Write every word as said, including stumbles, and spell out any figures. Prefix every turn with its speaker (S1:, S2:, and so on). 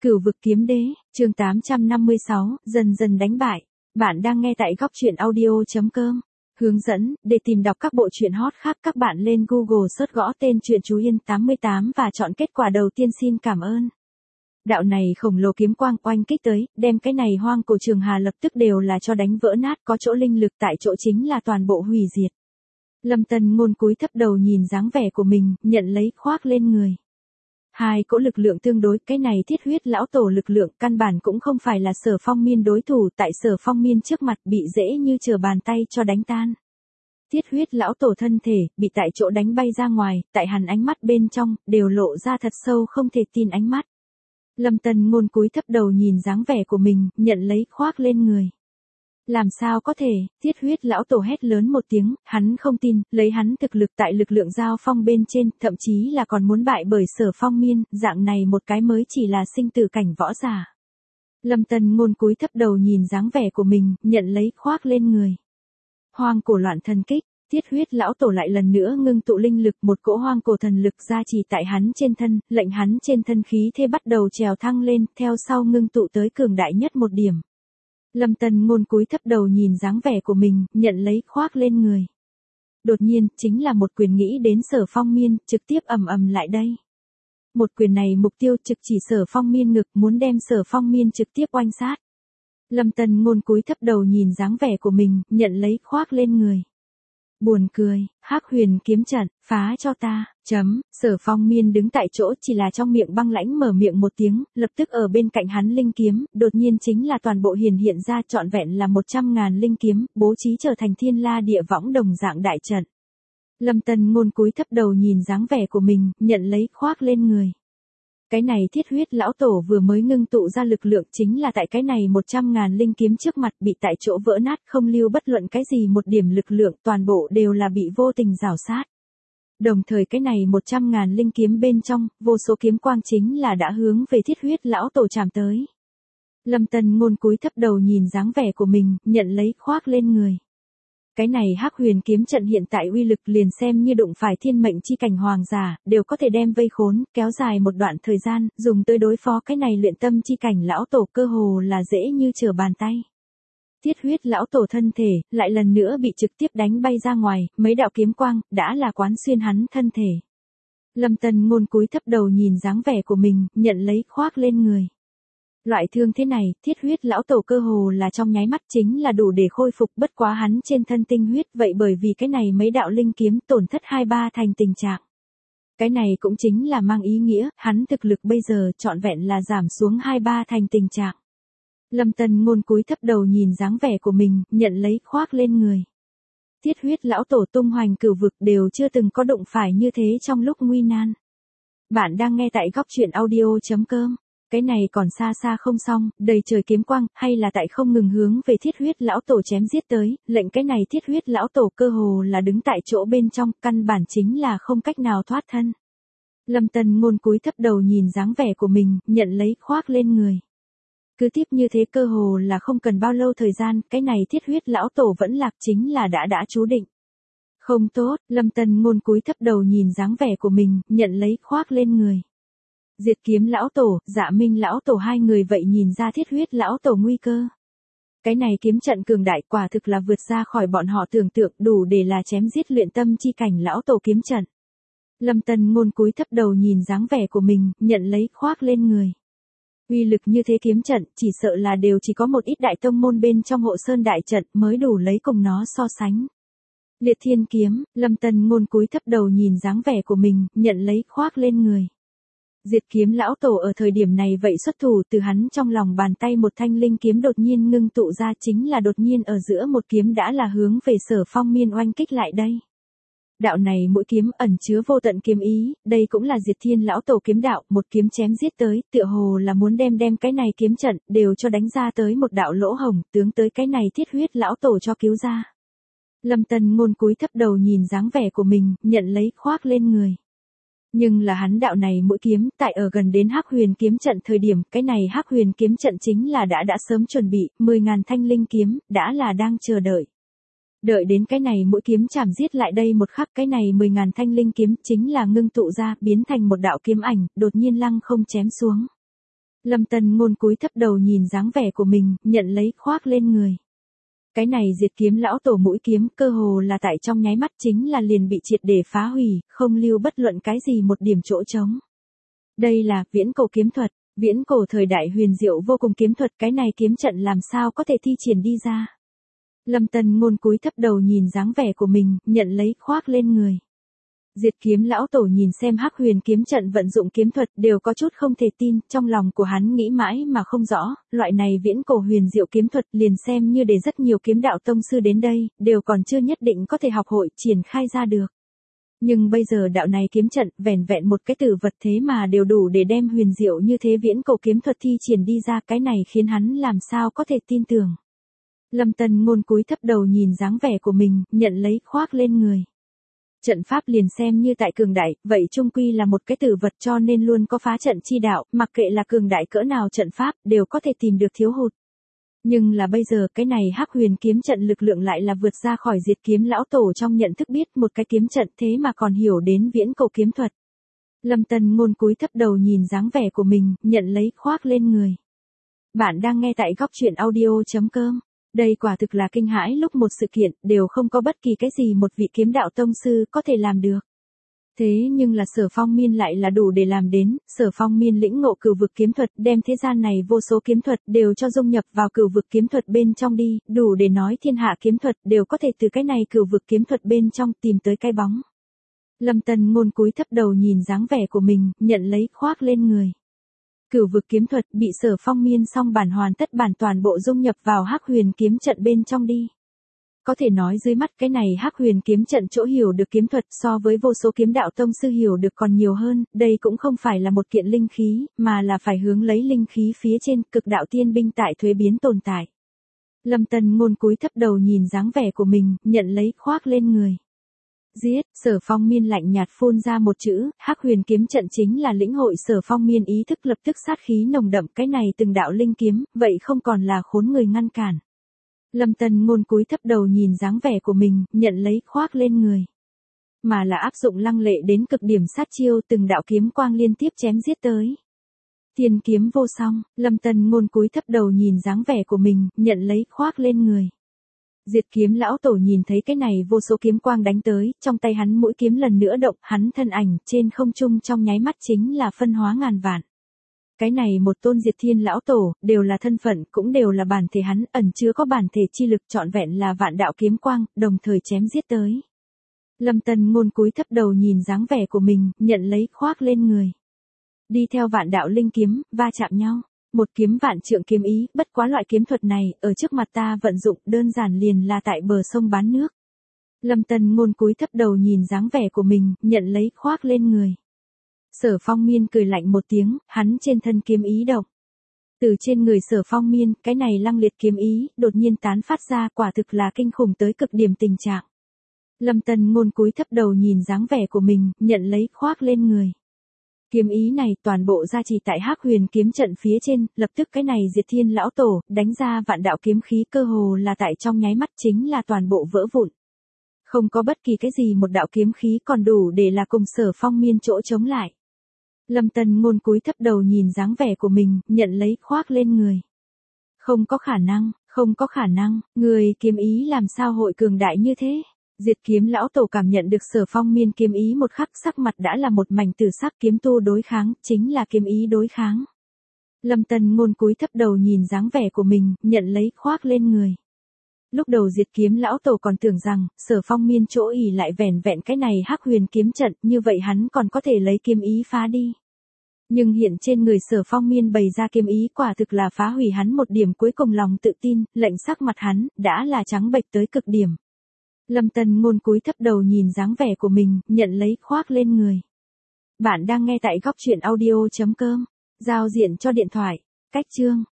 S1: Cửu vực kiếm đế, chương tám trăm năm mươi sáu, dần dần đánh bại. Bạn đang nghe tại góc truyện audio chấm com. Hướng dẫn, để tìm đọc các bộ truyện hot khác các bạn lên Google search gõ tên truyện Chú Yên tám mươi tám và chọn kết quả đầu tiên. Xin cảm ơn. Đạo này khổng lồ kiếm quang oanh kích tới, đem cái này hoang cổ trường hà lập tức đều là cho đánh vỡ nát, có chỗ linh lực tại chỗ chính là toàn bộ hủy diệt. Lâm Tân Ngôn cúi thấp đầu nhìn dáng vẻ của mình, nhận lấy khoác lên người. Hai cỗ lực lượng tương đối, cái này thiết huyết lão tổ lực lượng căn bản cũng không phải là Sở Phong Miên đối thủ, tại Sở Phong Miên trước mặt bị dễ như trở bàn tay cho đánh tan. Thiết huyết lão tổ thân thể, bị tại chỗ đánh bay ra ngoài, tại hắn ánh mắt bên trong, đều lộ ra thật sâu không thể tin ánh mắt. Lâm Tân Ngôn cúi thấp đầu nhìn dáng vẻ của mình, nhận lấy khoác lên người. Làm sao có thể, thiết huyết lão tổ hét lớn một tiếng, hắn không tin, lấy hắn thực lực tại lực lượng giao phong bên trên, thậm chí là còn muốn bại bởi Sở Phong Miên, dạng này một cái mới chỉ là sinh tử cảnh võ giả. Lâm Tân Ngôn cúi thấp đầu nhìn dáng vẻ của mình, nhận lấy khoác lên người. Hoang cổ loạn thần kích, thiết huyết lão tổ lại lần nữa ngưng tụ linh lực, một cỗ hoang cổ thần lực gia trì tại hắn trên thân, lệnh hắn trên thân khí thế bắt đầu trèo thăng lên, theo sau ngưng tụ tới cường đại nhất một điểm. Lâm Tân Ngôn cúi thấp đầu nhìn dáng vẻ của mình, nhận lấy khoác lên người. Đột nhiên, chính là một quyền nghĩ đến Sở Phong Miên, trực tiếp ầm ầm lại đây. Một quyền này mục tiêu trực chỉ Sở Phong Miên ngực, muốn đem Sở Phong Miên trực tiếp oanh sát. Lâm Tân Ngôn cúi thấp đầu nhìn dáng vẻ của mình, nhận lấy khoác lên người. Buồn cười, Hắc Huyền kiếm trận, phá cho ta, chấm, Sở Phong Miên đứng tại chỗ chỉ là trong miệng băng lãnh mở miệng một tiếng, lập tức ở bên cạnh hắn linh kiếm, đột nhiên chính là toàn bộ hiển hiện ra trọn vẹn là một trăm ngàn linh kiếm, bố trí trở thành thiên la địa võng đồng dạng đại trận. Lâm Tân Ngôn cúi thấp đầu nhìn dáng vẻ của mình, nhận lấy khoác lên người. Cái này thiết huyết lão tổ vừa mới ngưng tụ ra lực lượng chính là tại cái này một trăm ngàn linh kiếm trước mặt bị tại chỗ vỡ nát, không lưu bất luận cái gì một điểm lực lượng, toàn bộ đều là bị vô tình rào sát. Đồng thời cái này một trăm ngàn linh kiếm bên trong, vô số kiếm quang chính là đã hướng về thiết huyết lão tổ chạm tới. Lâm Tân Ngôn cúi thấp đầu nhìn dáng vẻ của mình, nhận lấy khoác lên người. Cái này Hắc Huyền kiếm trận hiện tại uy lực liền xem như đụng phải thiên mệnh chi cảnh hoàng giả, đều có thể đem vây khốn, kéo dài một đoạn thời gian, dùng tới đối phó cái này luyện tâm chi cảnh lão tổ cơ hồ là dễ như trở bàn tay. Thiết huyết lão tổ thân thể, lại lần nữa bị trực tiếp đánh bay ra ngoài, mấy đạo kiếm quang, đã là quán xuyên hắn thân thể. Lâm Tân Ngôn cúi thấp đầu nhìn dáng vẻ của mình, nhận lấy khoác lên người. Loại thương thế này, thiết huyết lão tổ cơ hồ là trong nháy mắt chính là đủ để khôi phục, bất quá hắn trên thân tinh huyết, vậy bởi vì cái này mấy đạo linh kiếm tổn thất hai ba thành tình trạng. Cái này cũng chính là mang ý nghĩa, hắn thực lực bây giờ trọn vẹn là giảm xuống hai ba thành tình trạng. Lâm Tân Ngôn cúi thấp đầu nhìn dáng vẻ của mình, nhận lấy khoác lên người. Thiết huyết lão tổ tung hoành cửu vực đều chưa từng có đụng phải như thế trong lúc nguy nan. Bạn đang nghe tại góc truyện audio chấm com. Cái này còn xa xa không xong, đầy trời kiếm quang, hay là tại không ngừng hướng về thiết huyết lão tổ chém giết tới, lệnh cái này thiết huyết lão tổ cơ hồ là đứng tại chỗ bên trong, căn bản chính là không cách nào thoát thân. Lâm Tân Ngôn cúi thấp đầu nhìn dáng vẻ của mình, nhận lấy khoác lên người. Cứ tiếp như thế cơ hồ là không cần bao lâu thời gian, cái này thiết huyết lão tổ vẫn lạc chính là đã đã chú định. Không tốt, Lâm Tân Ngôn cúi thấp đầu nhìn dáng vẻ của mình, nhận lấy khoác lên người. Diệt kiếm lão tổ, Dạ Minh lão tổ hai người vậy nhìn ra thiết huyết lão tổ nguy cơ. Cái này kiếm trận cường đại quả thực là vượt ra khỏi bọn họ tưởng tượng, đủ để là chém giết luyện tâm chi cảnh lão tổ kiếm trận. Lâm Tân Ngôn cúi thấp đầu nhìn dáng vẻ của mình, nhận lấy khoác lên người. Uy lực như thế kiếm trận, chỉ sợ là đều chỉ có một ít đại tông môn bên trong hộ sơn đại trận mới đủ lấy cùng nó so sánh. Liệt thiên kiếm, Lâm Tân Ngôn cúi thấp đầu nhìn dáng vẻ của mình, nhận lấy khoác lên người. Diệt kiếm lão tổ ở thời điểm này vậy xuất thủ, từ hắn trong lòng bàn tay một thanh linh kiếm đột nhiên ngưng tụ ra, chính là đột nhiên ở giữa một kiếm đã là hướng về Sở Phong Miên oanh kích lại đây. Đạo này mỗi kiếm ẩn chứa vô tận kiếm ý, đây cũng là Diệt Thiên lão tổ kiếm đạo, một kiếm chém giết tới, tựa hồ là muốn đem đem cái này kiếm trận đều cho đánh ra tới một đạo lỗ hổng, tướng tới cái này thiết huyết lão tổ cho cứu ra. Lâm Tân Ngôn cúi thấp đầu nhìn dáng vẻ của mình, nhận lấy khoác lên người. Nhưng là hắn đạo này mũi kiếm, tại ở gần đến Hắc Huyền kiếm trận thời điểm, cái này Hắc Huyền kiếm trận chính là đã đã sớm chuẩn bị, mười ngàn thanh linh kiếm, đã là đang chờ đợi. Đợi đến cái này mũi kiếm chảm giết lại đây một khắc, cái này mười ngàn thanh linh kiếm chính là ngưng tụ ra, biến thành một đạo kiếm ảnh, đột nhiên lăng không chém xuống. Lâm Tân Ngôn cúi thấp đầu nhìn dáng vẻ của mình, nhận lấy khoác lên người. Cái này diệt kiếm lão tổ mũi kiếm cơ hồ là tại trong nháy mắt chính là liền bị triệt để phá hủy, không lưu bất luận cái gì một điểm chỗ trống. Đây là viễn cổ kiếm thuật, viễn cổ thời đại huyền diệu vô cùng kiếm thuật, cái này kiếm trận làm sao có thể thi triển đi ra. Lâm Tân Ngôn cúi thấp đầu nhìn dáng vẻ của mình, nhận lấy khoác lên người. Diệt kiếm lão tổ nhìn xem Hắc Huyền kiếm trận vận dụng kiếm thuật đều có chút không thể tin, trong lòng của hắn nghĩ mãi mà không rõ, loại này viễn cổ huyền diệu kiếm thuật liền xem như để rất nhiều kiếm đạo tông sư đến đây, đều còn chưa nhất định có thể học hội triển khai ra được. Nhưng bây giờ đạo này kiếm trận, vẻn vẹn một cái tử vật thế mà đều đủ để đem huyền diệu như thế viễn cổ kiếm thuật thi triển đi ra, cái này khiến hắn làm sao có thể tin tưởng. Lâm Tân Ngôn cúi thấp đầu nhìn dáng vẻ của mình, nhận lấy khoác lên người. Trận pháp liền xem như tại cường đại, vậy chung quy là một cái tử vật cho nên luôn có phá trận chi đạo, mặc kệ là cường đại cỡ nào trận pháp, đều có thể tìm được thiếu hụt. Nhưng là bây giờ cái này Hắc Huyền kiếm trận lực lượng lại là vượt ra khỏi diệt kiếm lão tổ trong nhận thức biết một cái kiếm trận thế mà còn hiểu đến viễn cổ kiếm thuật. Lâm Tân Ngôn cúi thấp đầu nhìn dáng vẻ của mình, nhận lấy khoác lên người. Bạn đang nghe tại góc truyện audio chấm com. Đây quả thực là kinh hãi lúc một sự kiện, đều không có bất kỳ cái gì một vị kiếm đạo tông sư có thể làm được. Thế nhưng là Sở Phong Miên lại là đủ để làm đến, Sở Phong Miên lĩnh ngộ cửu vực kiếm thuật, đem thế gian này vô số kiếm thuật đều cho dung nhập vào cửu vực kiếm thuật bên trong đi, đủ để nói thiên hạ kiếm thuật đều có thể từ cái này cửu vực kiếm thuật bên trong tìm tới cái bóng. Lâm Tân Ngôn cúi thấp đầu nhìn dáng vẻ của mình, nhận lấy khoác lên người. Cửu vực kiếm thuật bị Sở Phong Miên song bản hoàn tất bản toàn bộ dung nhập vào Hắc Huyền kiếm trận bên trong đi. Có thể nói dưới mắt cái này Hắc Huyền kiếm trận chỗ hiểu được kiếm thuật so với vô số kiếm đạo tông sư hiểu được còn nhiều hơn, đây cũng không phải là một kiện linh khí, mà là phải hướng lấy linh khí phía trên cực đạo tiên binh tại thuế biến tồn tại. Lâm Tân Ngôn cúi thấp đầu nhìn dáng vẻ của mình, nhận lấy khoác lên người. Giết, Sở Phong Miên lạnh nhạt phun ra một chữ, Hắc Huyền kiếm trận chính là lĩnh hội Sở Phong Miên ý thức lập tức sát khí nồng đậm, cái này từng đạo linh kiếm, vậy không còn là khốn người ngăn cản. Lâm Tân Ngôn cúi thấp đầu nhìn dáng vẻ của mình, nhận lấy khoác lên người. Mà là áp dụng lăng lệ đến cực điểm sát chiêu, từng đạo kiếm quang liên tiếp chém giết tới. Thiên kiếm vô song, Lâm Tân Ngôn cúi thấp đầu nhìn dáng vẻ của mình, nhận lấy khoác lên người. Diệt kiếm lão tổ nhìn thấy cái này vô số kiếm quang đánh tới, trong tay hắn mũi kiếm lần nữa động, hắn thân ảnh trên không trung trong nháy mắt chính là phân hóa ngàn vạn. Cái này một tôn diệt thiên lão tổ, đều là thân phận, cũng đều là bản thể hắn, ẩn chứa có bản thể chi lực trọn vẹn là vạn đạo kiếm quang, đồng thời chém giết tới. Lâm Tân Ngôn cúi thấp đầu nhìn dáng vẻ của mình, nhận lấy khoác lên người. Đi theo vạn đạo linh kiếm, va chạm nhau. Một kiếm vạn trượng kiếm ý, bất quá loại kiếm thuật này, ở trước mặt ta vận dụng đơn giản liền là tại bờ sông bán nước. Lâm Tân Ngôn cúi thấp đầu nhìn dáng vẻ của mình, nhận lấy khoác lên người. Sở Phong Miên cười lạnh một tiếng, hắn trên thân kiếm ý động. Từ trên người Sở Phong Miên, cái này lăng liệt kiếm ý, đột nhiên tán phát ra, quả thực là kinh khủng tới cực điểm tình trạng. Lâm Tân Ngôn cúi thấp đầu nhìn dáng vẻ của mình, nhận lấy khoác lên người. Kiếm ý này toàn bộ gia trì tại Hắc Huyền kiếm trận phía trên, lập tức cái này diệt thiên lão tổ, đánh ra vạn đạo kiếm khí cơ hồ là tại trong nháy mắt chính là toàn bộ vỡ vụn. Không có bất kỳ cái gì một đạo kiếm khí còn đủ để là cùng Sở Phong Miên chỗ chống lại. Lâm Tân Ngôn cúi thấp đầu nhìn dáng vẻ của mình, nhận lấy khoác lên người. Không có khả năng, không có khả năng, người kiếm ý làm sao hội cường đại như thế? Diệt kiếm lão tổ cảm nhận được Sở Phong Miên kiếm ý một khắc, sắc mặt đã là một mảnh tử sắc, kiếm tu đối kháng, chính là kiếm ý đối kháng. Lâm Tân Ngôn cúi thấp đầu nhìn dáng vẻ của mình, nhận lấy khoác lên người. Lúc đầu diệt kiếm lão tổ còn tưởng rằng, Sở Phong Miên chỗ ỉ lại vẻn vẹn cái này Hắc Huyền kiếm trận, như vậy hắn còn có thể lấy kiếm ý phá đi. Nhưng hiện trên người Sở Phong Miên bày ra kiếm ý quả thực là phá hủy hắn một điểm cuối cùng lòng tự tin, lệnh sắc mặt hắn, đã là trắng bệch tới cực điểm. Lâm Tân Ngôn cúi thấp đầu nhìn dáng vẻ của mình, nhận lấy khoác lên người. Bạn đang nghe tại góc truyện audio chấm com. Giao diện cho điện thoại. Cách chương.